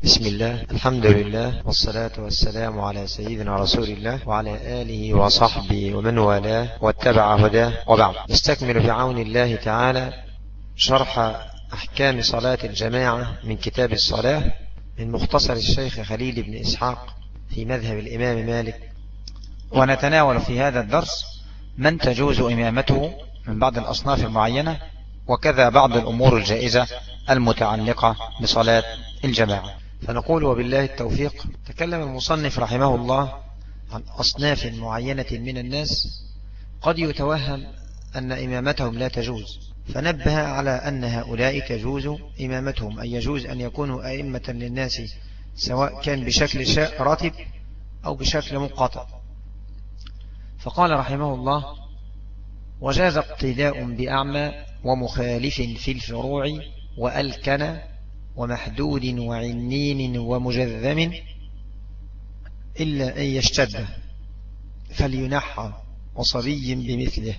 بسم الله، الحمد لله، والصلاة والسلام على سيدنا رسول الله وعلى آله وصحبه ومن والاه واتبع هداه، وبعد. نستكمل بعون الله تعالى شرح أحكام صلاة الجماعة من كتاب الصلاة من مختصر الشيخ خليل بن إسحاق في مذهب الإمام مالك. ونتناول في هذا الدرس من تجوز إمامته من بعض الأصناف المعينة، وكذا بعض الأمور الجائزة المتعلقة بصلاة الجماعة. فنقول وبالله التوفيق. تكلم المصنف رحمه الله عن أصناف معينة من الناس قد يتوهم أن إمامتهم لا تجوز، فنبه على أن هؤلاء تجوز إمامتهم، أي يجوز أن يكونوا أئمة للناس سواء كان بشكل راتب أو بشكل منقطع. فقال رحمه الله: وجاز اقتداء بأعمى ومخالف في الفروع وألكن ومحدود وعنين ومجذم إلا أن يشتد فلينحى وصبي بمثله.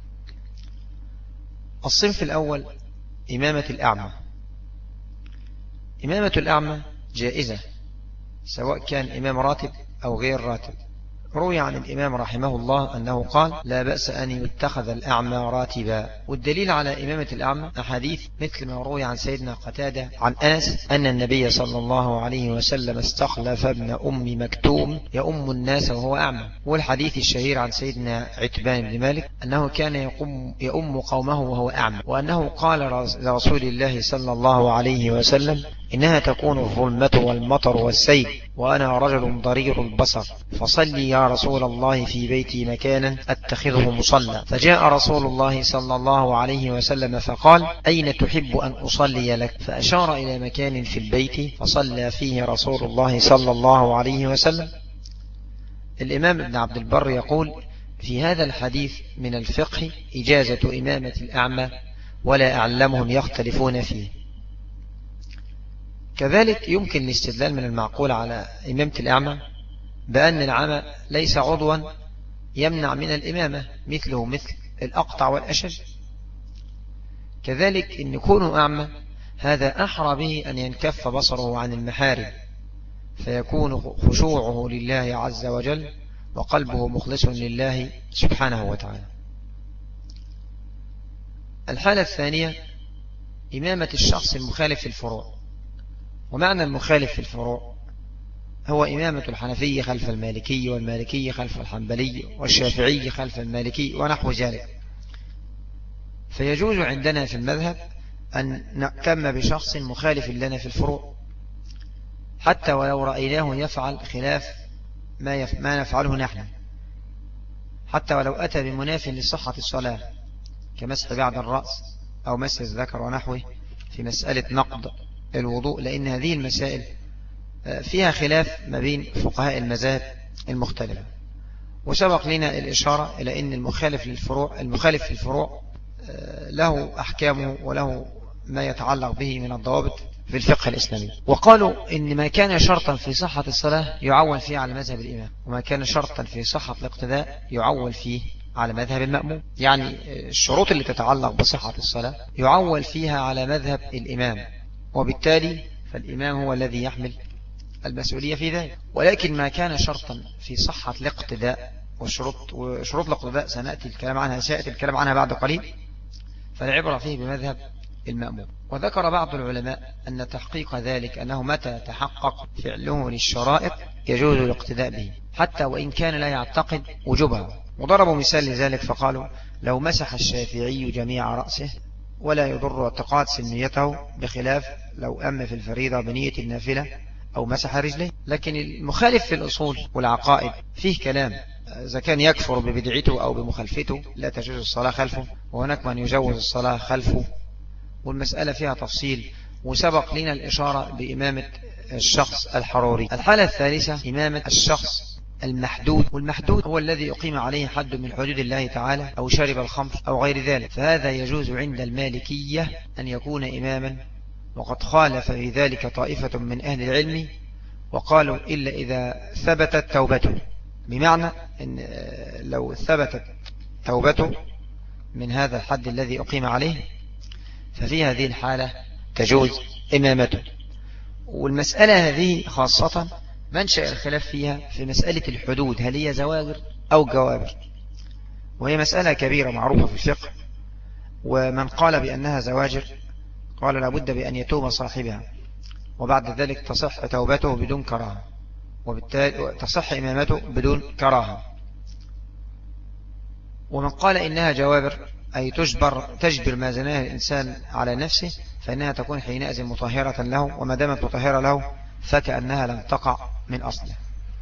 الصنف الأول إمامة الأعمى. إمامة الأعمى جائزة سواء كان إمام راتب أو غير راتب. روي عن الإمام رحمه الله أنه قال: لا بأس أن يتخذ الأعمى راتبا. والدليل على إمامة الأعمى أحاديث مثل ما روي عن سيدنا قتادة عن أنس أن النبي صلى الله عليه وسلم استخلف ابن أم مكتوم يؤم الناس وهو أعمى. والحديث الشهير عن سيدنا عتبان بن مالك أنه كان يؤم قومه وهو أعمى، وأنه قال لرسول الله صلى الله عليه وسلم: إنها تكون الظلمة والمطر والسيل وأنا رجل ضرير البصر، فصلي يا رسول الله في بيتي مكانا أتخذه مصلى. فجاء رسول الله صلى الله عليه وسلم فقال: أين تحب أن أصلي لك؟ فأشار إلى مكان في البيت فصلى فيه رسول الله صلى الله عليه وسلم. الإمام ابن عبد البر يقول في هذا الحديث من الفقه إجازة إمامة الأعمى، ولا أعلمهم يختلفون فيه. كذلك يمكن الاستدلال من المعقول على إمامة الأعمى بأن العمى ليس عضوا يمنع من الإمامة مثله مثل الأقطع والأشج. كذلك إن يكون أعمى هذا أحرى به أن ينكف بصره عن المحارم، فيكون خشوعه لله عز وجل وقلبه مخلص لله سبحانه وتعالى. الحالة الثانية إمامة الشخص المخالف في الفروع. ومعنى المخالف في الفروع هو إمامة الحنفي خلف المالكي، والمالكي خلف الحنبلي، والشافعي خلف المالكي، ونحو ذلك. فيجوز عندنا في المذهب أن نأتم بشخص مخالف لنا في الفروع، حتى ولو رأيناه يفعل خلاف ما نفعله نحن، حتى ولو أتى بمناف لصحة الصلاة كمسح بعد الرأس أو مسح الذكر ونحوه في مسألة نقض الوضوء، لأن هذه المسائل فيها خلاف ما بين فقهاء المذاهب المختلفة. وسبق لنا الإشارة إلى أن المخالف في الفروع له أحكامه وله ما يتعلق به من الضوابط في الفقه الإسلامي. وقالوا إن ما كان شرطا في صحة الصلاة يعول فيه على مذهب الإمام، وما كان شرطا في صحة الاقتداء يعول فيه على مذهب المأموم. يعني الشروط اللي تتعلق بصحة الصلاة يعول فيها على مذهب الإمام، وبالتالي فالإمام هو الذي يحمل المسؤولية في ذلك. ولكن ما كان شرطا في صحة الاقتداء، وشروط الاقتداء سيأتي الكلام عنها بعد قليل، فالعبرة فيه بمذهب المأموم. وذكر بعض العلماء أن تحقيق ذلك أنه متى تحقق فعله للشرائط يجوز الاقتداء به، حتى وإن كان لا يعتقد وجوبها. وضربوا مثال لذلك فقالوا: لو مسح الشافعي جميع رأسه ولا يضر اعتقاد سنيته، بخلاف لو أم في الفريضة بنية النافلة أو مسح رجليه. لكن المخالف في الأصول والعقائد فيه كلام، إذا كان يكفر ببدعته أو بمخالفته لا تجوز الصلاة خلفه، وهناك من يجوز الصلاة خلفه، والمسألة فيها تفصيل. وسبق لنا الإشارة بإمامة الشخص الحروري. الحالة الثالثة إمامة الشخص المحدود. والمحدود هو الذي يقيم عليه حد من حدود الله تعالى أو شرب الخمر أو غير ذلك، فهذا يجوز عند المالكية أن يكون إماما. وقد خالف في ذلك طائفة من أهل العلم وقالوا إلا إذا ثبتت توبته، بمعنى أن لو ثبتت توبته من هذا الحد الذي أقيم عليه ففي هذه الحالة تجوز إمامته. والمسألة هذه خاصة منشأ الخلاف فيها في مسألة الحدود، هل هي زواجر أو جوابر، وهي مسألة كبيرة معروفة في الفقه. ومن قال بأنها زواجر قال لابد بأن يتوب صاحبها، وبعد ذلك تصح توبته بدون كراهة، وبالتالي تصح إمامته بدون كراهة. ومن قال إنها جوابر أي تجبر ما زناه الإنسان على نفسه، فإنها تكون حينئذ مطهرة له، وما دامت مطهرة له فكأنها لم تقع من أصله.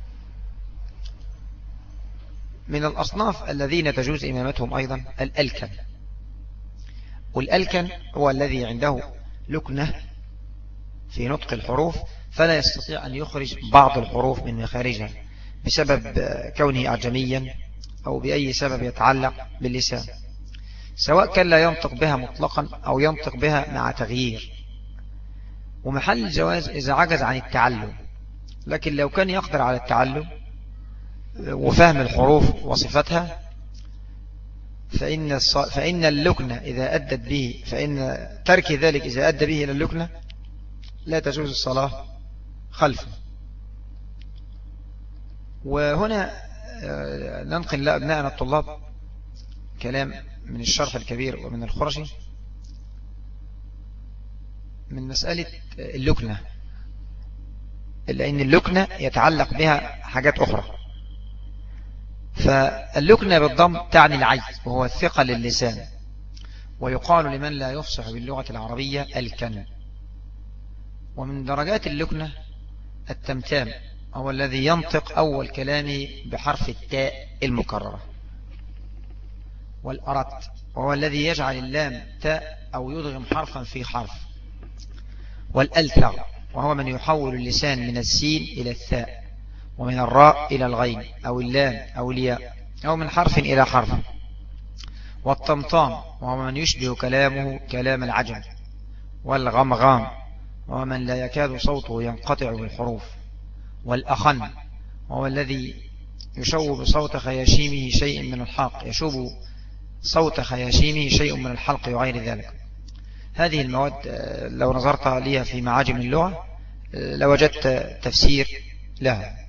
من الأصناف الذين تجوز إمامتهم أيضا الألكن. والألكن هو الذي عنده لكنة في نطق الحروف فلا يستطيع أن يخرج بعض الحروف من مخارجها بسبب كونه أعجميا أو بأي سبب يتعلق باللسان، سواء كان لا ينطق بها مطلقا أو ينطق بها مع تغيير. ومحل الجواز إذا عجز عن التعلم، لكن لو كان يقدر على التعلم وفهم الحروف وصفتها فإن اللكنة إذا أدت به، فإن ترك ذلك إذا أدى به إلى اللكنة لا تجوز الصلاة خلفه. وهنا ننقل لأبنائنا الطلاب كلام من الشرح الكبير ومن الخرشي من مسألة اللكنة، لأن اللكنة يتعلق بها حاجات أخرى. فاللكنة بالضم تعني العجز وهو الثقل للسان، ويقال لمن لا يفصح باللغة العربية الكن. ومن درجات اللكنة التمتام، هو الذي ينطق أول كلامه بحرف التاء المكررة. والأرت وهو الذي يجعل اللام تاء أو يدغم حرفا في حرف. والألثغ وهو من يحول اللسان من السين إلى الثاء، ومن الراء إلى الغين أو اللام أو الياء، أو من حرف إلى حرف. والطمطام وهو من يشبه كلامه كلام العجم. والغمغام وهو من لا يكاد صوته ينقطع بالحروف. والأخن وهو الذي يشوب صوت خياشيمه شيء من الحلق، يشوب صوت خياشيمه شيء من الحلق وغير ذلك. هذه المواد لو نظرت لها في معاجم اللغة لوجدت تفسير لها.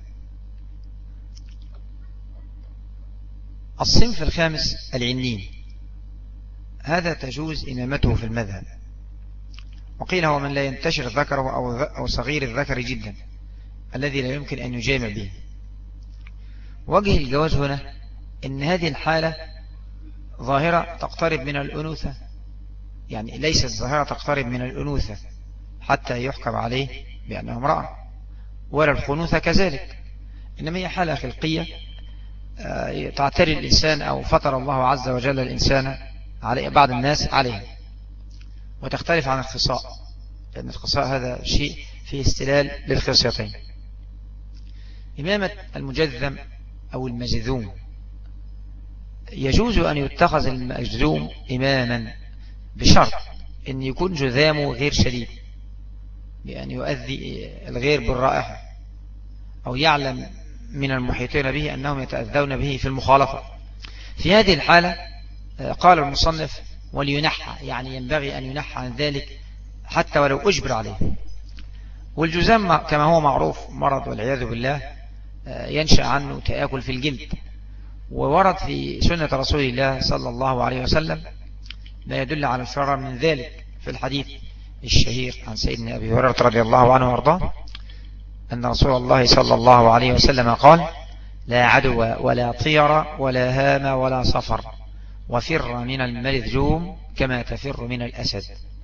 الصنف الخامس العنين، هذا تجوز إمامته في المذهب، وقيل هو من لا ينتشر ذكره أو صغير الذكر جدا الذي لا يمكن أن يجامع به. وجه الجواز هنا إن هذه الحالة ظاهرة تقترب من الأنوثة، يعني ليست ظاهرة تقترب من الأنوثة حتى يحكم عليه بأنه امرأة، ولا الخنوثة كذلك، إنما هي حالة خلقية تعتري الإنسان أو فطر الله عز وجل الإنسان عليه بعض الناس عليه، وتختلف عن الخصاء، لأن الخصاء هذا شيء فيه استلال للخصيتين. إمامة المجذم أو المجذوم، يجوز أن يتخذ المجذوم إماما بشرط أن يكون جذامه غير شديد، بأن يؤذي الغير بالرائحة، أو يعلم من المحيطين به أنهم يتأذون به في المخالطة. في هذه الحالة قال المصنف ولينحى، يعني ينبغي أن ينحى عن ذلك حتى ولو أجبر عليه. والجذام كما هو معروف مرض والعياذ بالله ينشأ عنه تآكل في الجلد، وورد في سنة رسول الله صلى الله عليه وسلم ما يدل على الفرار من ذلك في الحديث الشهير عن سيدنا أبي هريرة رضي الله عنه وارضاه أن رسول الله صلى الله عليه وسلم قال: لا عدوى ولا طير ولا هام ولا صفر، وفر من الملذوم كما تفر من الأسد.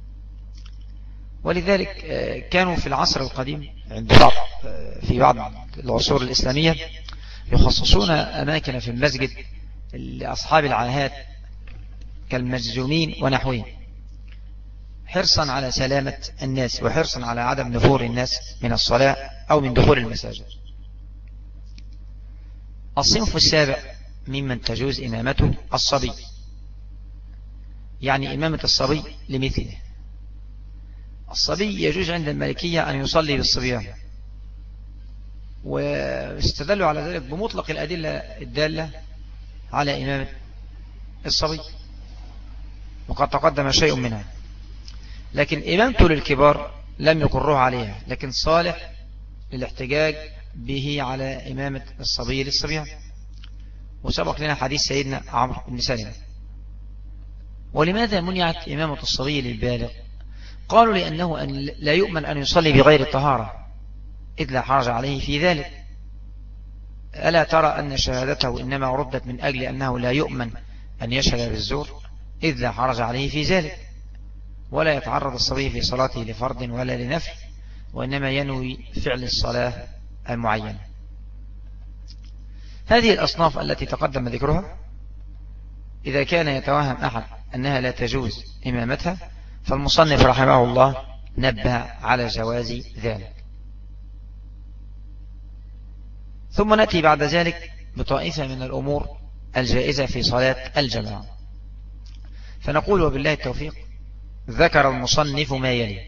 ولذلك كانوا في العصر القديم في بعض العصور الإسلامية يخصصون أماكن في المسجد لأصحاب العاهات كالمجزومين ونحوهم، حرصا على سلامة الناس وحرصا على عدم نفور الناس من الصلاة أو من دخول المساجد. الصنف السابع ممن تجوز إمامته الصبي، يعني إمامة الصبي لمثله. الصبي يجوز عند المالكية أن يصلي بالصبيان، واستدلوا على ذلك بمطلق الأدلة الدالة على إمامة الصبي، وقد تقدم شيء منها. لكن إمامته للكبار لم يقروه عليها، لكن صالح للاحتجاج به على إمامة الصبي للصبيان. وسبق لنا حديث سيدنا عمرو بن سلمة. ولماذا منعت إمامة الصبي للبالغ؟ قالوا لأنه لا يؤمن أن يصلي بغير الطهارة، إذ لا حرج عليه في ذلك. ألا ترى أن شهادته إنما ردت من أجل أنه لا يؤمن أن يشهد بالزور، إذ لا حرج عليه في ذلك، ولا يتعرض الصبي في صلاته لفرض ولا لنفل، وإنما ينوي فعل الصلاة المعينة. هذه الأصناف التي تقدم ذكرها إذا كان يتوهم أحد أنها لا تجوز إمامتها، فالمصنف رحمه الله نبه على جواز ذلك. ثم نأتي بعد ذلك بطائفة من الأمور الجائزة في صلاة الجماعة، فنقول وبالله التوفيق. ذكر المصنف ما يلي: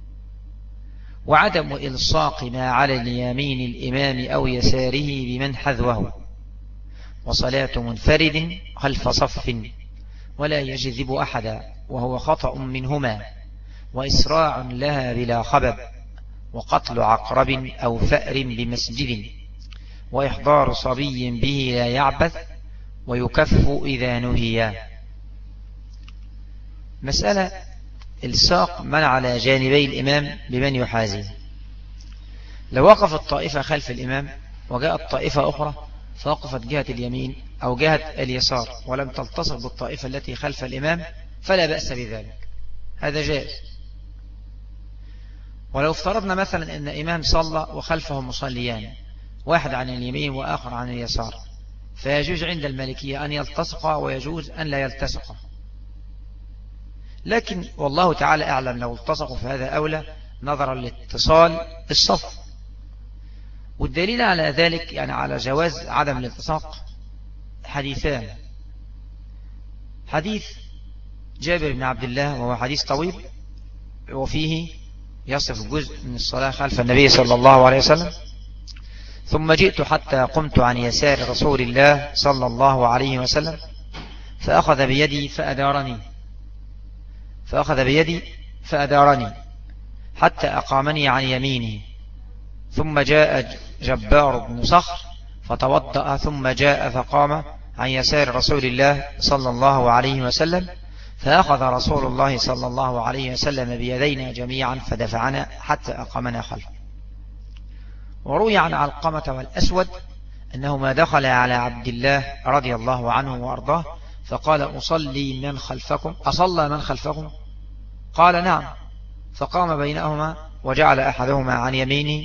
وعدم إلصاق ما على اليمين الإمام أو يساره بمن حذوه، وصلاة منفرد خلف صف ولا يجذب أحدا وهو خطأ منهما، وإسراع لها بلا خبب، وقتل عقرب أو فأر بمسجد، وإحضار صبي به لا يعبث، ويكف إذا نهي. مسألة الساق من على جانبي الإمام بمن يحازيه. لو وقف الطائفة خلف الإمام وجاءت طائفة أخرى فوقفت جهة اليمين أو جهة اليسار ولم تلتصق بالطائفة التي خلف الإمام فلا بأس بذلك، هذا جائز. ولو افترضنا مثلا أن إمام صلى وخلفه مصليان، واحد عن اليمين وآخر عن اليسار، فيجوز عند المالكية أن يلتصقا ويجوز أن لا يلتصقا، لكن والله تعالى أعلم لو التصقوا فهذا أولى نظرا لاتصال الصف. والدليل على ذلك يعني على جواز عدم الالتصاق حديثان: حديث جابر بن عبد الله وهو حديث طويل وفيه يصف جزء من الصلاة خلف النبي صلى الله عليه وسلم: ثم جئت حتى قمت عن يسار رسول الله صلى الله عليه وسلم فأخذ بيدي فأدارني حتى أقامني عن يمينه، ثم جاء جبار بن صخر فتوضأ، ثم جاء فقام عن يسار رسول الله صلى الله عليه وسلم، فأخذ رسول الله صلى الله عليه وسلم بيدينا جميعا فدفعنا حتى أقامنا خلفه. وروي عن علقمة والأسود أنهما دخل على عبد الله رضي الله عنه وأرضاه فقال: أصلي من خلفكم؟ أصلى من خلفكم؟ قال: نعم. فقام بينهما وجعل أحدهما عن يمينه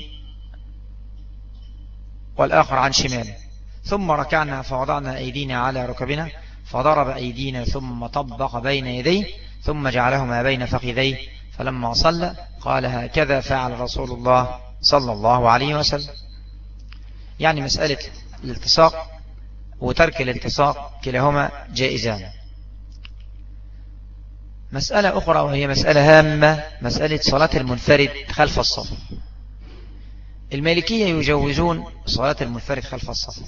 والآخر عن شماله، ثم ركعنا فوضعنا أيدينا على ركبنا فضرب أيدينا ثم طبق بين يديه ثم جعلهما بين فخذيه، فلما صلى قال: هكذا فعل رسول الله صلى الله عليه وسلم. يعني مسألة الالتصاق وترك الالتصاق كلاهما جائزان. مسألة أخرى وهي مسألة هامة، مسألة صلاة المنفرد خلف الصف. المالكية يجوزون صلاة المنفرد خلف الصف،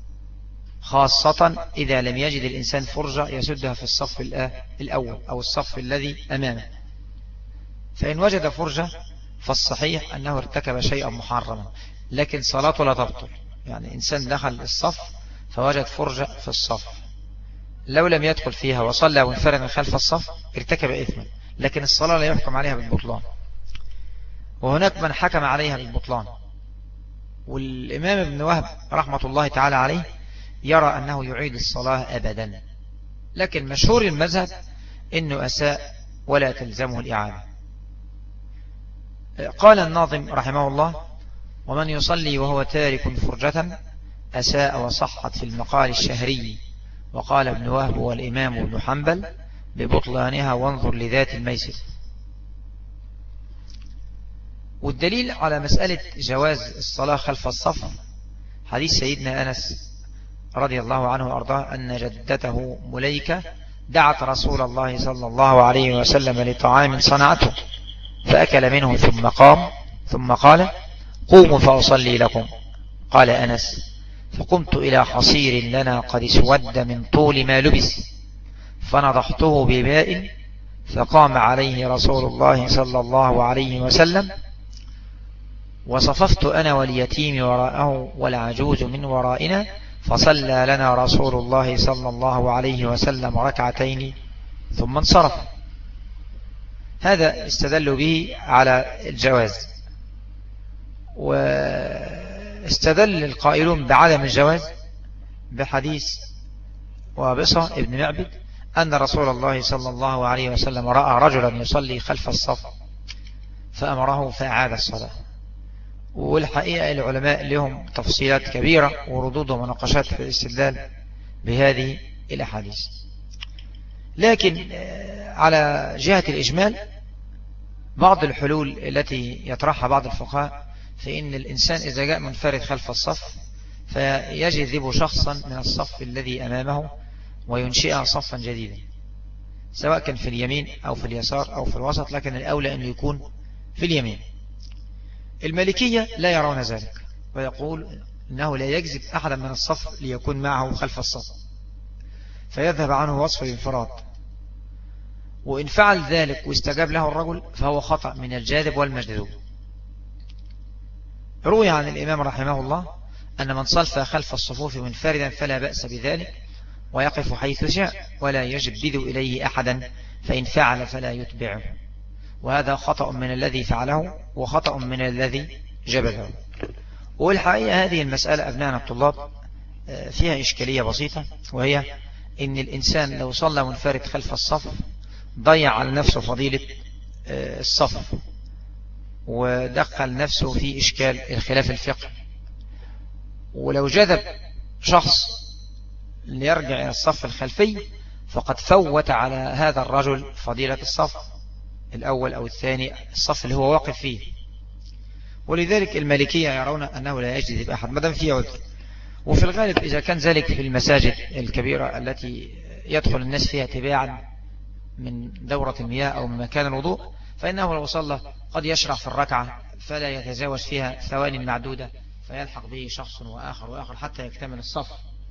خاصة إذا لم يجد الإنسان فرجة يسدها في الصف الأول أو الصف الذي أمامه. فإن وجد فرجة فالصحيح أنه ارتكب شيئا محرما، لكن صلاته لا تبطل. يعني إنسان دخل الصف فوجد فرجة في الصف، لو لم يدخل فيها وصلى منفردا خلف الصف ارتكب إثما، لكن الصلاة لا يحكم عليها بالبطلان. وهناك من حكم عليها بالبطلان، والإمام ابن وهب رحمة الله تعالى عليه يرى أنه يعيد الصلاة أبدا، لكن مشهور المذهب أنه أساء ولا تلزمه الإعادة. قال الناظم رحمه الله: ومن يصلي وهو تارك فرجة أساء وصحت في المقال الشهري، وقال ابن وهب والإمام ابن حنبل ببطلانها وانظر لذات الميسر. والدليل على مسألة جواز الصلاة خلف الصف حديث سيدنا أنس رضي الله عنه وأرضاه أن جدته مليكة دعت رسول الله صلى الله عليه وسلم لطعام صنعته فأكل منه ثم قام ثم قال: قوموا فأصلي لكم. قال أنس: فقمت إلى حصير لنا قد اسود من طول ما لبس فنضحته بماء فقام عليه رسول الله صلى الله عليه وسلم، وصففت أنا واليتيم وراءه والعجوز من ورائنا، فصلى لنا رسول الله صلى الله عليه وسلم ركعتين ثم انصرف. هذا استدلوا به على الجواز، واستدل القائلون بعدم الجواز بحديث وابصة ابن معبد أن رسول الله صلى الله عليه وسلم رأى رجلا يصلي خلف الصف فأمره فأعاد الصلاة. والحقيقة العلماء لهم تفصيلات كبيرة وردود ومناقشات في الاستدلال بهذه الأحاديث، لكن على جهة الإجمال بعض الحلول التي يطرحها بعض الفقهاء في أن الإنسان إذا جاء منفرد خلف الصف فيجذب شخصا من الصف الذي أمامه وينشئ صفا جديدا، سواء كان في اليمين أو في اليسار أو في الوسط، لكن الأولى أن يكون في اليمين. المالكية لا يرون ذلك، ويقول أنه لا يجذب أحدا من الصف ليكون معه خلف الصف، فيذهب عنه وصف الانفراد، وإن فعل ذلك واستجاب له الرجل فهو خطأ من الجاذب والمجذوب. روي عن الإمام رحمه الله أن من صلى خلف الصفوف منفردا فلا بأس بذلك، ويقف حيث شاء ولا يجبذ إليه أحدا، فإن فعل فلا يتبعه، وهذا خطأ من الذي فعله وخطأ من الذي جبله. والحقيقة هذه المسألة أبنائنا الطلاب فيها إشكالية بسيطة، وهي إن الإنسان لو صلى منفرد خلف الصف ضيع على نفسه فضيلة الصف، ودخل نفسه في إشكال الخلاف الفقهي. ولو جذب شخص ليرجع إلى الصف الخلفي فقد فوت على هذا الرجل فضيلة الصف الأول أو الثاني، الصف اللي هو واقف فيه. ولذلك المالكية يرون أنه لا يجذب أحد مدام فيه عذر. وفي الغالب إذا كان ذلك في المساجد الكبيرة التي يدخل الناس فيها تباعا من دورة المياه أو من مكان الوضوء، فإنه لو صلى قد يشرع في الركعة فلا يتجاوز فيها ثواني معدودة، فيلحق به شخص وآخر حتى يكتمل الصف.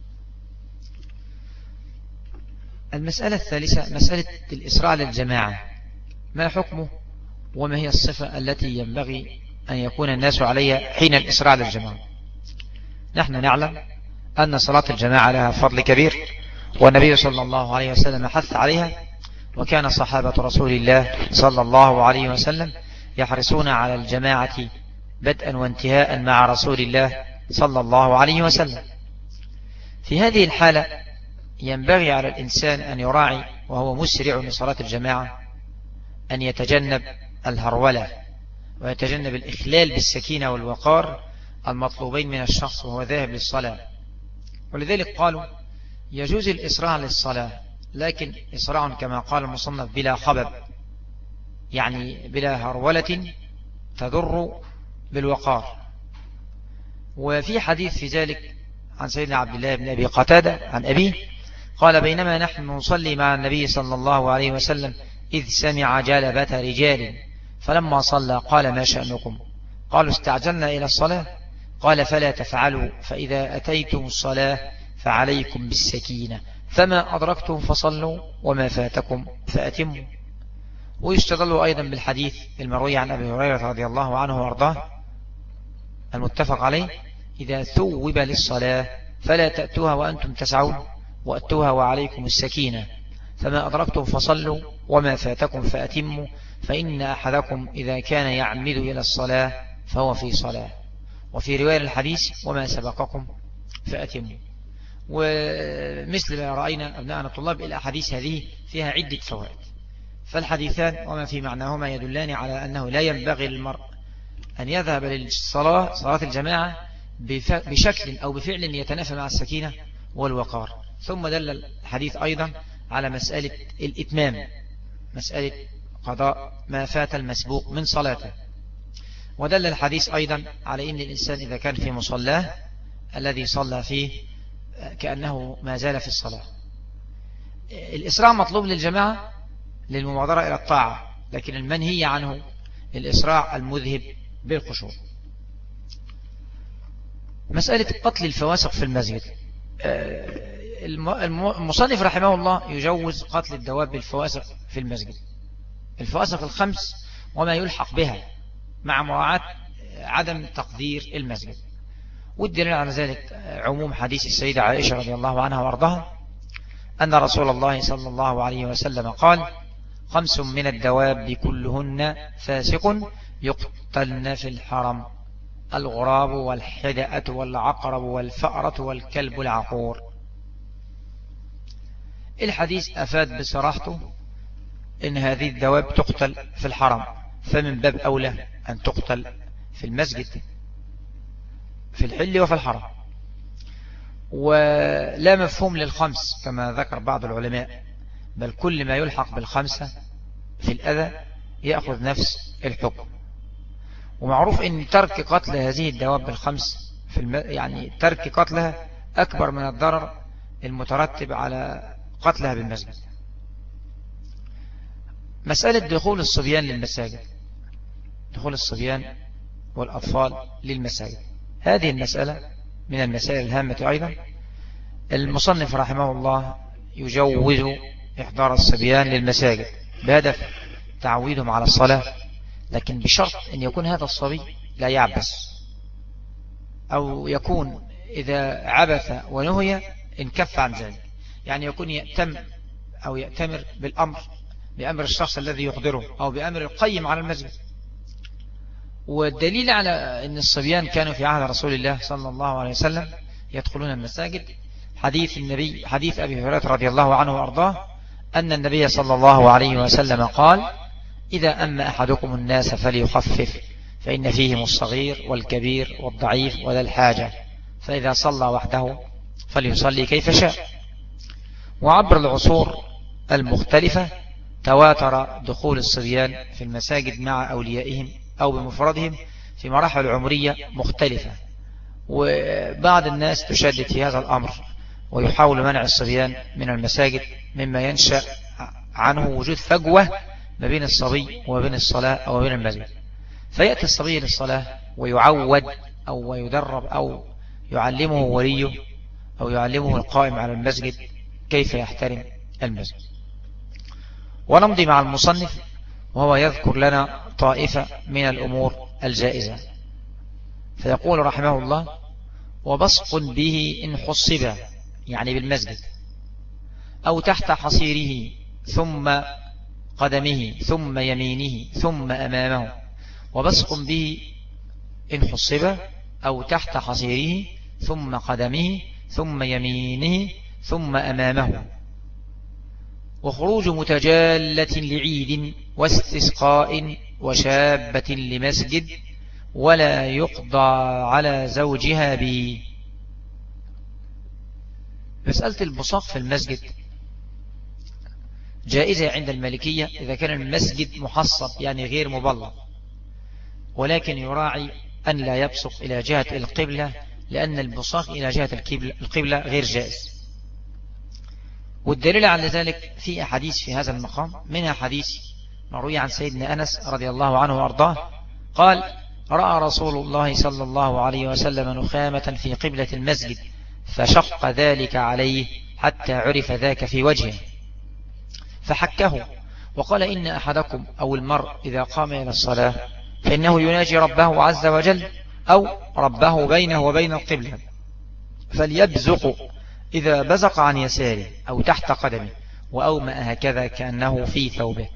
المسألة الثالثة مسألة الإسراع للجماعة، ما حكمه وما هي الصفة التي ينبغي أن يكون الناس عليها حين الإسراع للجماعة؟ نحن نعلم أن صلاة الجماعة لها فضل كبير، والنبي صلى الله عليه وسلم حث عليها، وكان صحابة رسول الله صلى الله عليه وسلم يحرصون على الجماعة بدءا وانتهاء مع رسول الله صلى الله عليه وسلم. في هذه الحالة ينبغي على الإنسان أن يراعي وهو مسرع لصلاة الجماعة أن يتجنب الهرولة، ويتجنب الإخلال بالسكينة والوقار المطلوبين من الشخص وهو ذاهب للصلاة. ولذلك قالوا يجوز الإسراع للصلاة، لكن إسراع كما قال المصنف بلا خبب، يعني بلا هرولة تضر بالوقار. وفي حديث في ذلك عن سيدنا عبد الله بن أبي قتادة عن أبيه قال بينما نحن نصلي مع النبي صلى الله عليه وسلم إذ سمع جلبة رجال، فلما صلى قال ما شأنكم؟ قالوا استعجلنا إلى الصلاة. قال فلا تفعلوا، فإذا أتيتم الصلاة فعليكم بالسكينة، فما أدركتم فصلوا وما فاتكم فأتموا. ويستدل أيضا بالحديث المروي عن أبي هريرة رضي الله عنه وارضاه المتفق عليه إذا ثوب للصلاة فلا تأتوها وأنتم تسعون، وأتوها وعليكم السكينة، فما أدركتم فصلوا وما فاتكم فأتموا، فإن أحدكم إذا كان يعمد إلى الصلاة فهو في صلاة. وفي رواية الحديث وما سبقكم فأتموا. ومثل ما رأينا أبناءنا الطلاب الأحاديث هذه فيها عدة فوائد، فالحديثان وما في معناهما يدلان على أنه لا ينبغي للمرء أن يذهب للصلاة صلاة الجماعة بشكل أو بفعل يتنافى مع السكينة والوقار. ثم دل الحديث أيضا على مسألة الإتمام، مسألة قضاء ما فات المسبوق من صلاته. ودل الحديث أيضا على أن الإنسان إذا كان في مصلاه الذي صلى فيه كأنه ما زال في الصلاة. الإسراع مطلوب للجماعة للمبادرة إلى الطاعة، لكن المنهي عنه الإسراع المذهب بالخشوع. مسألة قتل الفواسق في المسجد، المصنف رحمه الله يجوز قتل الدواب الفواسق في المسجد، الفواسق الخمس وما يلحق بها مع مراعاة عدم تقدير المسجد. والدليل على ذلك عموم حديث السيدة عائشة رضي الله عنها وارضاها أن رسول الله صلى الله عليه وسلم قال: 5 من الدواب كلهن فاسق يقتلن في الحرم: الغراب والحدأة والعقرب والفأرة والكلب العقور. الحديث أفاد بصراحته إن هذه الدواب تقتل في الحرم، فمن باب أولى أن تقتل في المسجد في الحل وفي الحرم. ولا مفهوم للخمس كما ذكر بعض العلماء، بل كل ما يلحق بالخمسة في الأذى يأخذ نفس الحكم. ومعروف أن ترك قتل هذه الدواب بالخمس يعني ترك قتلها أكبر من الضرر المترتب على قتلها بالمسجد. مسألة دخول الصبيان للمساجد، دخول الصبيان والأطفال للمساجد، هذه المسألة من المسائل الهامة أيضا. المصنف رحمه الله يجوز إحضار الصبيان للمساجد بهدف تعويدهم على الصلاة، لكن بشرط أن يكون هذا الصبي لا يعبث، أو يكون إذا عبث ونهي انكف عن ذلك، يعني يكون يأتم أو يأتمر بأمر الشخص الذي يحضره أو بأمر القيم على المسجد. والدليل على أن الصبيان كانوا في عهد رسول الله صلى الله عليه وسلم يدخلون المساجد حديث أبي هريرة رضي الله عنه وأرضاه أن النبي صلى الله عليه وسلم قال: إذا أما أحدكم الناس فليخفف، فإن فيهم الصغير والكبير والضعيف وذا الحاجة، فإذا صلى وحده فليصلي كيف شاء. وعبر العصور المختلفة تواتر دخول الصبيان في المساجد مع أوليائهم أو بمفردهم في مراحل عمرية مختلفة، وبعض الناس تشدد في هذا الأمر ويحاول منع الصبيان من المساجد، مما ينشأ عنه وجود فجوة ما بين الصبي وما بين الصلاة أو ما بين المسجد. فيأتي الصبي للصلاة ويعود أو يدرب أو يعلمه وليه أو يعلمه القائم على المسجد كيف يحترم المسجد. ونمضي مع المصنف وهو يذكر لنا طائفة من الأمور الجائزة، فيقول رحمه الله: وبصق به إن حصب، يعني بالمسجد، أو تحت حصيره ثم قدمه ثم يمينه ثم أمامه. وبصق به إن حصب أو تحت حصيره ثم قدمه ثم يمينه ثم أمامه. وخروج متجالة لعيد واستسقاء وشابة لمسجد ولا يقضى على زوجها به. مسألة البصاق في المسجد جائزة عند المالكية إذا كان المسجد محصب يعني غير مبلط، ولكن يراعي أن لا يبصق إلى جهة القبلة، لأن البصاق إلى جهة القبلة غير جائز. والدليل على ذلك في أحاديث في هذا المقام، منها حديث مروي عن سيدنا أنس رضي الله عنه وأرضاه قال: رأى رسول الله صلى الله عليه وسلم نخامة في قبلة المسجد فشق ذلك عليه حتى عرف ذاك في وجهه، فحكه وقال: إن أحدكم أو المرء إذا قام إلى الصلاة فإنه يناجي ربه عز وجل أو ربه بينه وبين القبلة، فليبزق إذا بزق عن يساره أو تحت قدمه وأومأ هكذا كأنه في ثوبه.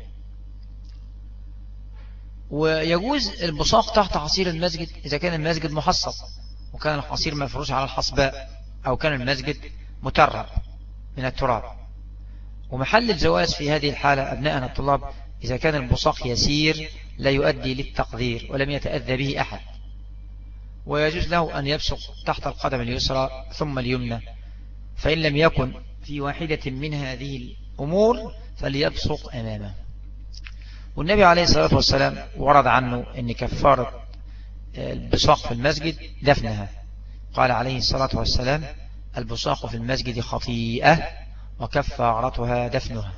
ويجوز البصاق تحت حصير المسجد إذا كان المسجد محصب وكان الحصير مفروش على الحصباء، أو كان المسجد مترب من التراب. ومحل الجواز في هذه الحالة أبناءنا الطلاب إذا كان البصاق يسير لا يؤدي للتقدير ولم يتأذى به أحد، ويجوز له أن يبصق تحت القدم اليسرى ثم اليمنى، فإن لم يكن في واحدة من هذه الأمور فليبصق أمامه. والنبي عليه الصلاة والسلام ورد عنه أن كفارة البصاق في المسجد دفنها، قال عليه الصلاة والسلام: البصاق في المسجد خطيئة وكفارتها دفنها.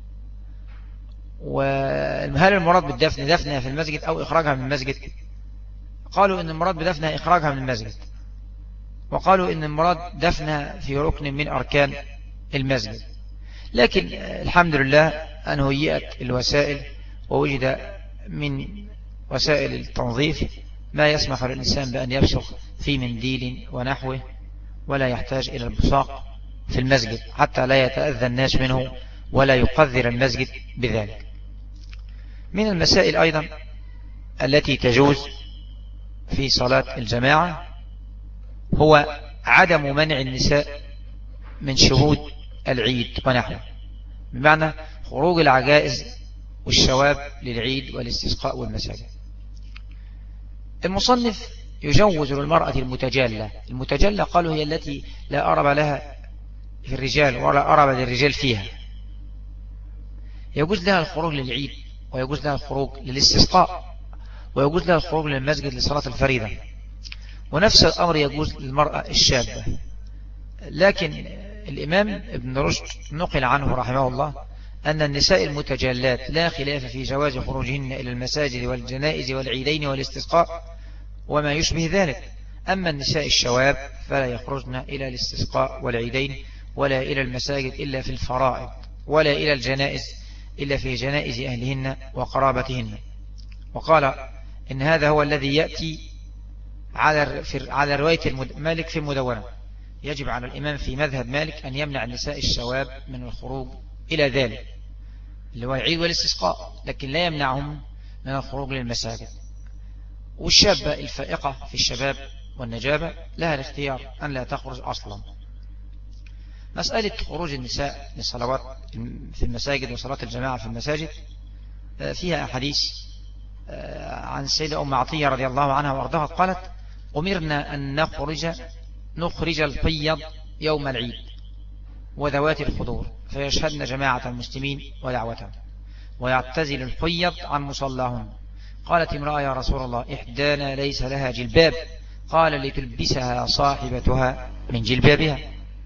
وهل المراد بالدفن دفنها في المسجد أو إخراجها من المسجد؟ قالوا إن المراد بدفنها إخراجها من المسجد، وقالوا إن المراد دفنها في ركن من أركان المسجد. لكن الحمد لله أن هيئت الوسائل ووجد من وسائل التنظيف ما يسمح للإنسان بأن يبصق في منديل ونحوه، ولا يحتاج إلى البصاق في المسجد حتى لا يتأذى الناس منه ولا يقذر المسجد بذلك. من المسائل أيضا التي تجوز في صلاة الجماعة هو عدم منع النساء من شهود العيد ونحوه، بمعنى خروج العجائز والشواب للعيد والاستسقاء والمساجد. المصنف يجوز للمرأة المتجلة قالوا هي التي لا أرب لها في الرجال ولا أرب للرجال فيها، يجوز لها الخروج للعيد، ويجوز لها الخروج للاستسقاء، ويجوز لها الخروج للمسجد لصلاة الفريضة، ونفس الأمر يجوز للمرأة الشابة. لكن الإمام ابن رشد نقل عنه رحمه الله أن النساء المتجلات لا خلاف في جواز خروجهن إلى المساجد والجنائز والعيدين والاستسقاء وما يشبه ذلك. أما النساء الشواب فلا يخرجن إلى الاستسقاء والعيدين ولا إلى المساجد إلا في الفرائض، ولا إلى الجنائز إلا في جنائز أهلهن وقرابتهن. وقال إن هذا هو الذي يأتي على رواية مالك في المدونة، يجب على الإمام في مذهب مالك أن يمنع النساء الشواب من الخروج إلى ذلك اللي هو العيد والاستسقاء، لكن لا يمنعهم من الخروج للمساجد. والشابة الفائقة في الشباب والنجابة لها الاختيار أن لا تخرج أصلا. مسألة خروج النساء للصلوات في المساجد وصلاة الجماعة في المساجد فيها أحاديث عن السيدة أم عطية رضي الله عنها وأرضاها قالت: أمرنا أن نخرج القيض يوم العيد وذوات الخضور فيشهدن جماعة المسلمين ودعوتهم، ويعتزل القيض عن مصلاهن. قالت امرأة: يا رسول الله، إحدانا ليس لها جلباب. قال: لتلبسها صاحبتها من جلبابها.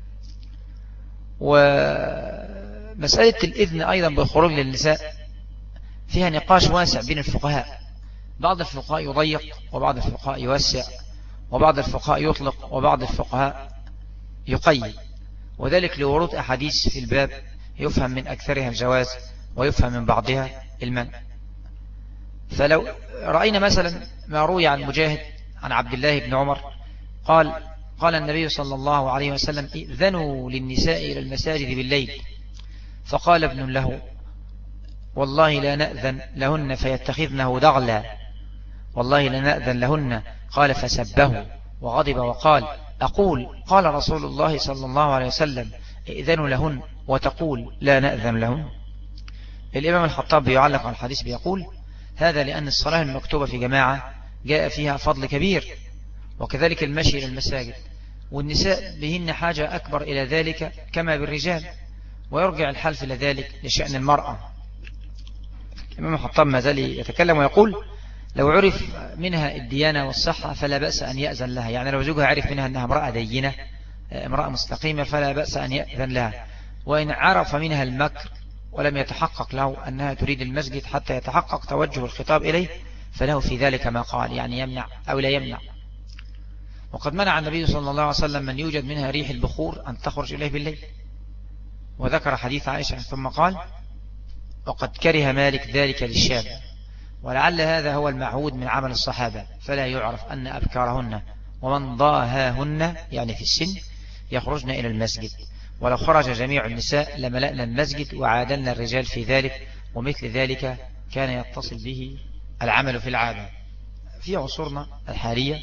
ومسألة الإذن أيضا بالخروج للنساء فيها نقاش واسع بين الفقهاء، بعض الفقهاء يضيق وبعض الفقهاء يوسع، وبعض الفقهاء يطلق وبعض الفقهاء يقيد، وذلك لورود أحاديث في الباب يفهم من أكثرها الجواز ويفهم من بعضها المنع. فلو رأينا مثلا ما روي عن مجاهد عن عبد الله بن عمر قال النبي صلى الله عليه وسلم: ائذنوا للنساء إلى المساجد بالليل. فقال ابن له: والله لا نأذن لهن فيتخذنه دغلا، والله لا نأذن لهن. قال فسبه وغضب وقال: أقول قال رسول الله صلى الله عليه وسلم: ائذنوا لهن وتقول لا نأذن لهن. الإمام الخطابي يعلق على الحديث بيقول: هذا لأن الصلاة المكتوبة في جماعة جاء فيها فضل كبير، وكذلك المشي إلى المساجد، والنساء بهن حاجة أكبر إلى ذلك كما بالرجال، ويرجع الحلف إلى ذلك لشأن المرأة. الإمام الخطاب ما زال يتكلم ويقول: لو عرف منها الديانة والصحة فلا بأس أن يأذن لها، يعني لو زوجها عرف منها أنها امرأة دينة امرأة مستقيمة فلا بأس أن يأذن لها. وإن عرف منها المكر ولم يتحقق له أنها تريد المسجد حتى يتحقق توجه الخطاب إليه فله في ذلك ما قال، يعني يمنع أو لا يمنع. وقد منع النبي صلى الله عليه وسلم من يوجد منها ريح البخور أن تخرج إليه بالليل، وذكر حديث عائشة ثم قال: وقد كره مالك ذلك للشاب، ولعل هذا هو المعهود من عمل الصحابة، فلا يعرف أن أبكارهن ومن ضاهاهن يعني في السن يخرجن إلى المسجد، ولو خرج جميع النساء لملأنا المسجد وعادلنا الرجال في ذلك، ومثل ذلك كان يتصل به العمل في العادة. في عصورنا الحالية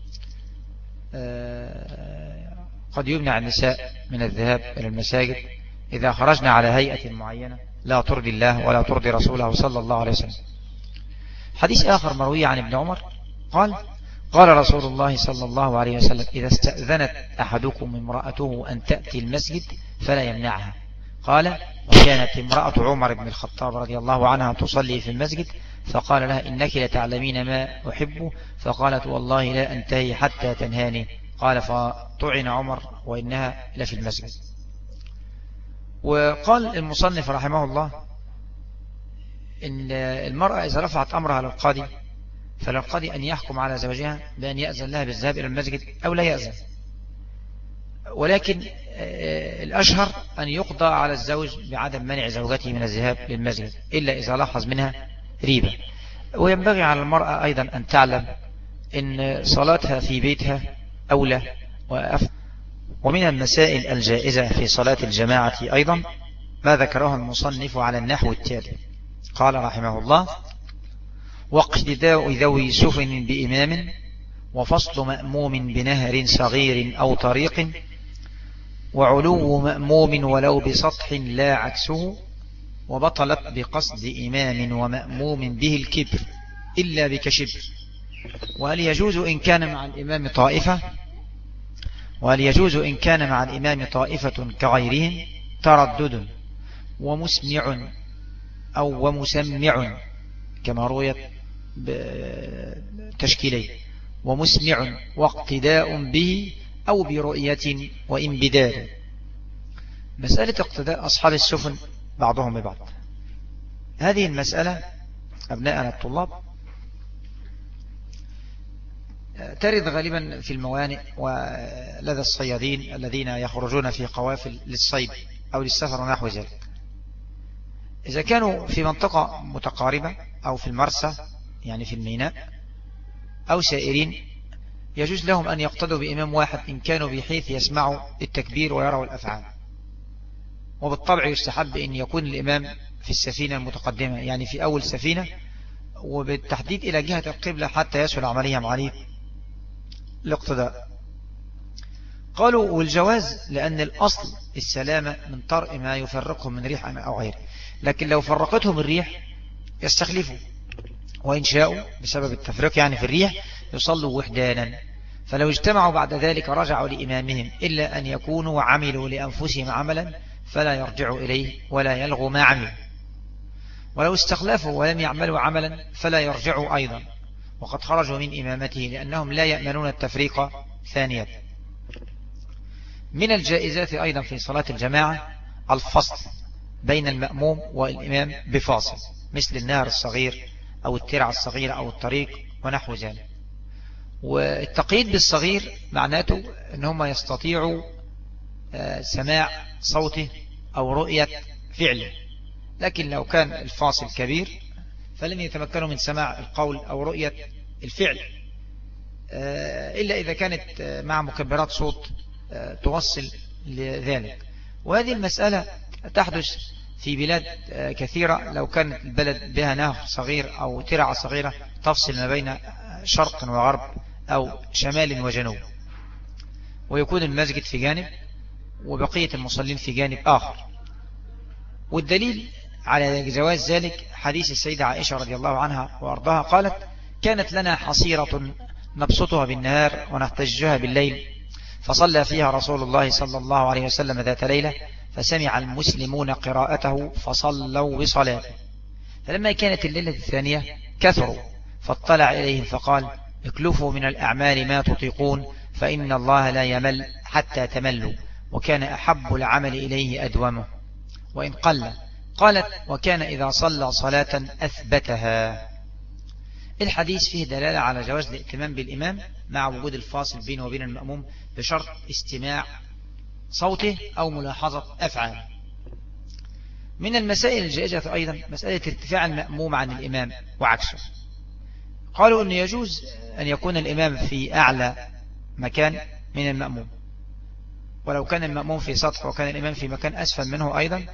قد يمنع النساء من الذهاب إلى المساجد إذا خرجنا على هيئة معينة لا ترضي الله ولا ترضي رسوله صلى الله عليه وسلم. حديث آخر مروي عن ابن عمر قال رسول الله صلى الله عليه وسلم: إذا استأذنت أحدكم امرأته أن تأتي المسجد فلا يمنعها. قال: وكانت امرأة عمر بن الخطاب رضي الله عنها تصلي في المسجد فقال لها: إنك لتعلمين ما أحب. فقالت: والله لا أنتهي حتى تنهاني. قال: فطعن عمر وإنها لفي المسجد. وقال المصنف رحمه الله إن المرأة إذا رفعت أمرها للقاضي فللقاضي أن يحكم على زوجها بأن يأذن لها بالذهاب إلى المسجد أو لا يأذن، ولكن الأشهر أن يقضى على الزوج بعدم منع زوجته من الذهاب للمسجد إلا إذا لاحظ منها ريبة. وينبغي على المرأة أيضا أن تعلم أن صلاتها في بيتها أولى وأفضل. ومن المسائل الجائزة في صلاة الجماعة أيضا ما ذكره المصنف على النحو التالي. قال رحمه الله: واقتداء ذوي سفن بإمام، وفصل مأموم بنهر صغير أو طريق، وعلو مأموم ولو بسطح لا عكسه، وبطلت بقصد إمام ومأموم به الكبر إلا بكشبر. وهل يجوز إن كان مع الإمام طائفة كغيرهم تردد ومسمع أو ومسمع كما رويت بتشكيلين، ومسمع واقتداء به أو برؤية وإن بدار. مسألة اقتداء أصحاب السفن بعضهم ببعض، هذه المسألة أبناءنا الطلاب ترد غالبا في الموانئ ولدى الصيادين الذين يخرجون في قوافل للصيد أو للسفر ونحو ذلك. إذا كانوا في منطقة متقاربة أو في المرسى يعني في الميناء أو سائرين، يجوز لهم أن يقتدوا بإمام واحد إن كانوا بحيث يسمعوا التكبير ويروا الأفعال. وبالطبع يستحب أن يكون الإمام في السفينة المتقدمة يعني في أول سفينة، وبالتحديد إلى جهة القبلة حتى يسهل عملية الاقتداء. قالوا والجواز لأن الأصل السلامة من طرء ما يفرقهم من ريح أو غيره، لكن لو فرقتهم الريح يستخلفوا، وإن شاءوا بسبب التفريق يعني في الريح يصلوا وحدانا. فلو اجتمعوا بعد ذلك رجعوا لإمامهم، إلا أن يكونوا عملوا لأنفسهم عملا فلا يرجعوا إليه ولا يلغوا ما عملوا. ولو استخلفوا ولم يعملوا عملا فلا يرجعوا أيضا، وقد خرجوا من إمامته لأنهم لا يأمنون التفريق ثانية. من الجائزات أيضا في صلاة الجماعة الفصل بين المأموم والإمام بفاصل، مثل النهر الصغير أو الترعة الصغيرة أو الطريق ونحو ذلك. والتقييد بالصغير معناته أنهم يستطيعوا سماع صوته أو رؤية فعله، لكن لو كان الفاصل كبير فلن يتمكنوا من سماع القول أو رؤية الفعل، إلا إذا كانت مع مكبرات صوت توصل لذلك. وهذه المسألة تحدث في بلاد كثيرة، لو كانت البلد بها نهر صغير أو ترعة صغيرة تفصل ما بين شرق وغرب أو شمال وجنوب، ويكون المسجد في جانب وبقية المصلين في جانب آخر. والدليل على جواز ذلك حديث السيدة عائشة رضي الله عنها وأرضاها قالت: كانت لنا حصيرة نبسطها بالنهار ونحتجها بالليل، فصلى فيها رسول الله صلى الله عليه وسلم ذات ليلة، فسمع المسلمون قراءته فصلوا بصلاته. فلما كانت الليلة الثانية كثروا، فاطلع إليهم فقال: اكلفوا من الأعمال ما تطيقون، فإن الله لا يمل حتى تملوا، وكان أحب العمل إليه أدومه وإن قل. قالت: وكان إذا صلى صلاة أثبتها. الحديث فيه دلالة على جواز الائتمام بالإمام مع وجود الفاصل بينه وبين المأموم بشرط استماع صوته أو ملاحظة أفعاله. من المسائل الجائزة أيضا مسألة ارتفاع المأموم عن الإمام وعكسه. قالوا أنه يجوز أن يكون الإمام في أعلى مكان من المأموم، ولو كان المأموم في سطح وكان الإمام في مكان أسفل منه أيضا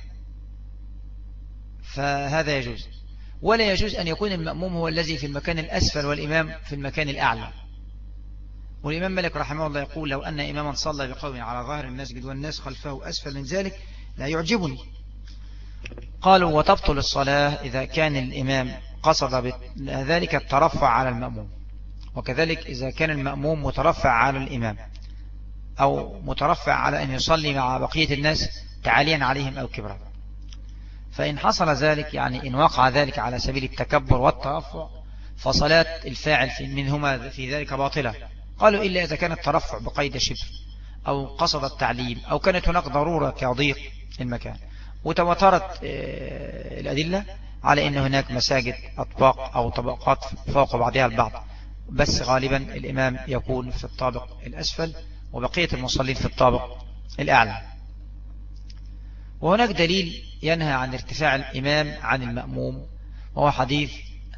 فهذا يجوز. ولا يجوز أن يكون المأموم هو الذي في المكان الأسفل والإمام في المكان الأعلى. والإمام مالك رحمه الله يقول: لو أن إماما صلى بقوم على ظهر المسجد والناس خلفه أسفل من ذلك لا يعجبني. قالوا: وتبطل الصلاة إذا كان الإمام قصد ذلك الترفع على المأموم، وكذلك إذا كان المأموم مترفع على الإمام أو مترفع على أن يصلي مع بقية الناس تعاليا عليهم أو كبرا. فإن حصل ذلك يعني إن وقع ذلك على سبيل التكبر والترفع فصلاة الفاعل منهما في ذلك باطلة. قالوا: إلا إذا كان الترفع بقيد شبر أو قصد التعليم أو كانت هناك ضرورة كضيق المكان. وتواترت الأدلة على أن هناك مساجد أطباق أو طبقات فوق بعضها البعض، بس غالبا الإمام يكون في الطابق الأسفل وبقية المصلين في الطابق الأعلى. وهناك دليل ينهى عن ارتفاع الإمام عن المأموم، وهو حديث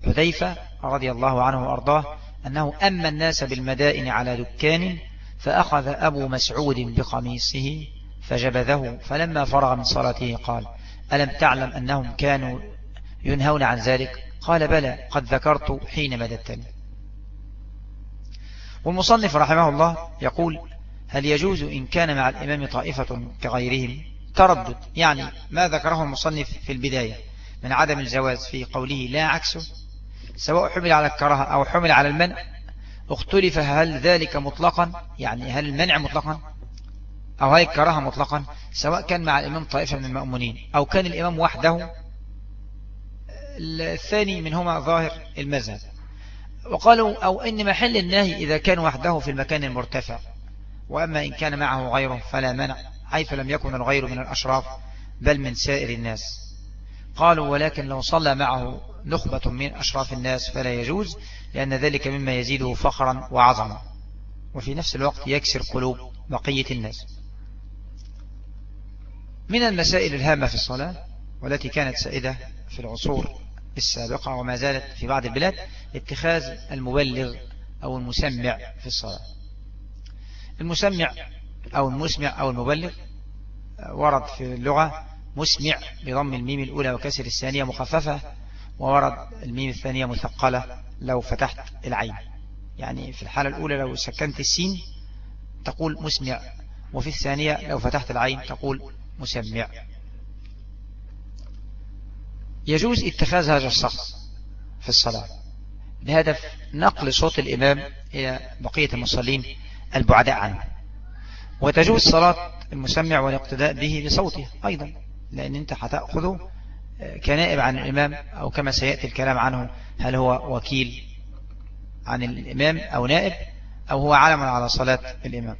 حذيفة رضي الله عنه وأرضاه أنه أما الناس بالمدائن على دكان فأخذ أبو مسعود بقميصه فجبذه، فلما فرغ من صلاته قال: ألم تعلم أنهم كانوا ينهون عن ذلك؟ قال: بلى، قد ذكرت حين مددتني. والمصنف رحمه الله يقول: هل يجوز إن كان مع الإمام طائفة كغيرهم؟ تردد، يعني ما ذكره المصنف في البداية من عدم الجواز في قوله لا عكسه، سواء حمل على الكراهة أو حمل على المنع، اختلف هل ذلك مطلقا، يعني هل المنع مطلقا أو هل الكراهة مطلقا، سواء كان مع الإمام طائفة من المأمونين أو كان الإمام وحده. الثاني منهما ظاهر المذهب. وقالوا: أو إن محل النهي إذا كان وحده في المكان المرتفع، وأما إن كان معه غيره فلا منع، حيث لم يكن الغير من الأشراف بل من سائر الناس. قالوا: ولكن لو صلى معه نخبة من أشراف الناس فلا يجوز، لأن ذلك مما يزيده فخرا وعظمة، وفي نفس الوقت يكسر قلوب بقية الناس. من المسائل الهامة في الصلاة والتي كانت سائدة في العصور السابقة وما زالت في بعض البلاد، اتخاذ المبلغ أو المسمع في الصلاة. المسمع أو المسمع أو المبلغ ورد في اللغة مسمع بضم الميم الأولى وكسر الثانية مخففة، وورد الميم الثانية مثقلة لو فتحت العين. يعني في الحالة الأولى لو سكنت السين تقول مسمع، وفي الثانية لو فتحت العين تقول مسمع. يجوز اتخاذ هذا الشخص في الصلاة بهدف نقل صوت الإمام إلى بقية المصلين البعداء عنه، وتجوز صلاة المسمع والاقتداء به بصوته أيضا، لأن أنت هتأخذه كنائب عن الإمام، أو كما سيأتي الكلام عنه هل هو وكيل عن الإمام أو نائب، أو هو علم على صلاة الإمام.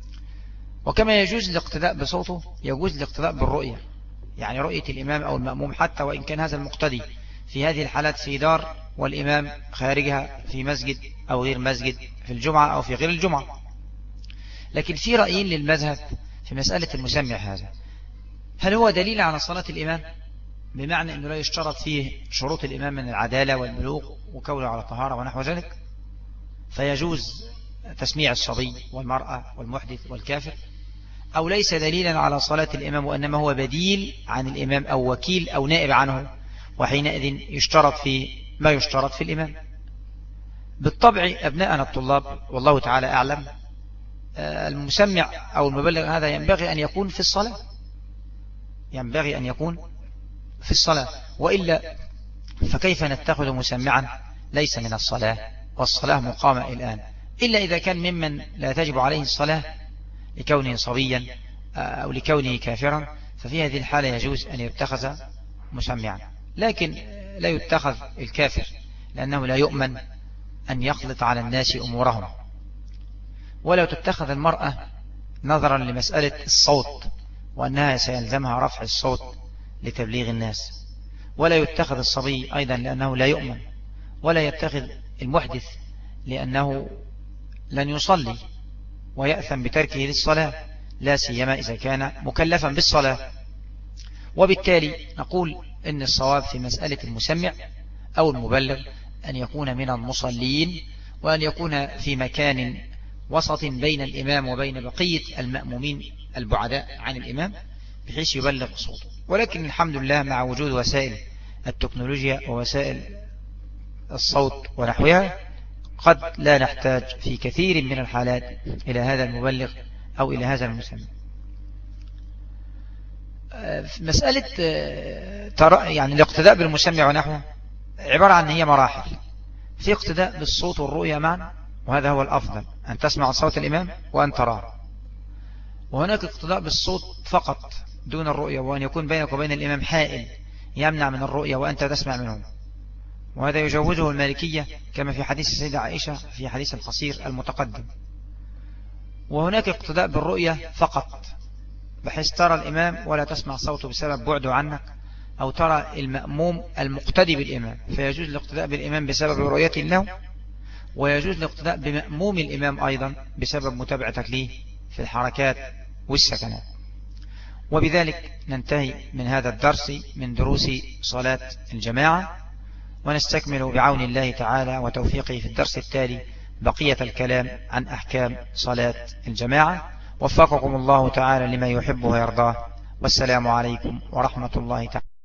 وكما يجوز الاقتداء بصوته يجوز الاقتداء بالرؤية، يعني رؤية الإمام أو المأموم، حتى وإن كان هذا المقتدي في هذه الحالات في دار والإمام خارجها في مسجد أو غير مسجد، في الجمعة أو في غير الجمعة. لكن في رأيين للمذهب في مسألة المسمع هذا. هل هو دليل على صلاة الإمام، بمعنى أنه لا يشترط فيه شروط الإمام من العدالة والبلوغ وكونه على طهارة ونحو ذلك، فيجوز تسميع الصبي والمرأة والمحدث والكافر، أو ليس دليلا على صلاة الإمام وإنما هو بديل عن الإمام أو وكيل أو نائب عنه، وحينئذ يشترط فيه ما يشترط في الإمام. بالطبع أبناءنا الطلاب والله تعالى أعلم، المسمع أو المبلغ هذا ينبغي أن يكون في الصلاة، ينبغي أن يكون في الصلاة، وإلا فكيف نتخذ مسمعا ليس من الصلاة، والصلاة مقامة الآن، إلا إذا كان ممن لا تجب عليه الصلاة لكونه صبيا أو لكونه كافرا، ففي هذه الحالة يجوز أن يتخذ مسمعا. لكن لا يتخذ الكافر، لأنه لا يؤمن أن يخلط على الناس أمورهم. ولو تتخذ المرأة نظرا لمسألة الصوت وأنها سيلزمها رفع الصوت لتبليغ الناس. ولا يتخذ الصبي أيضا لأنه لا يؤمن. ولا يتخذ المحدث لأنه لن يصلي ويأثم بتركه للصلاة، لا سيما إذا كان مكلفا بالصلاة. وبالتالي نقول إن الصواب في مسألة المسمع أو المبلغ أن يكون من المصلين، وأن يكون في مكان وسط بين الإمام وبين بقية المأمومين البعداء عن الإمام، بحيث يبلغ صوته. ولكن الحمد لله مع وجود وسائل التكنولوجيا ووسائل الصوت ونحوها قد لا نحتاج في كثير من الحالات إلى هذا المبلغ أو إلى هذا المسمى. مسألة يعني الاقتداء بالمسمع ونحوه عبارة عن هي مراحل. في اقتداء بالصوت والرؤية معا، وهذا هو الأفضل، أن تسمع صوت الإمام وأن تراه. وهناك اقتداء بالصوت فقط دون الرؤية، وأن يكون بينك وبين الإمام حائل يمنع من الرؤية وأنت تسمع منه، وهذا يجوزه المالكية كما في حديث السيدة عائشة في حديث القصير المتقدم. وهناك اقتداء بالرؤية فقط، بحيث ترى الإمام ولا تسمع صوته بسبب بعده عنك، أو ترى المأموم المقتدي بالإمام، فيجوز الاقتداء بالإمام بسبب رؤيته له، ويجوز الاقتداء بمأموم الإمام أيضا بسبب متابعتك ليه في الحركات والسكنات. وبذلك ننتهي من هذا الدرس من دروس صلاة الجماعة، ونستكمل بعون الله تعالى وتوفيقه في الدرس التالي بقية الكلام عن أحكام صلاة الجماعة. وفقكم الله تعالى لما يحب ويرضاه، والسلام عليكم ورحمة الله تعالى.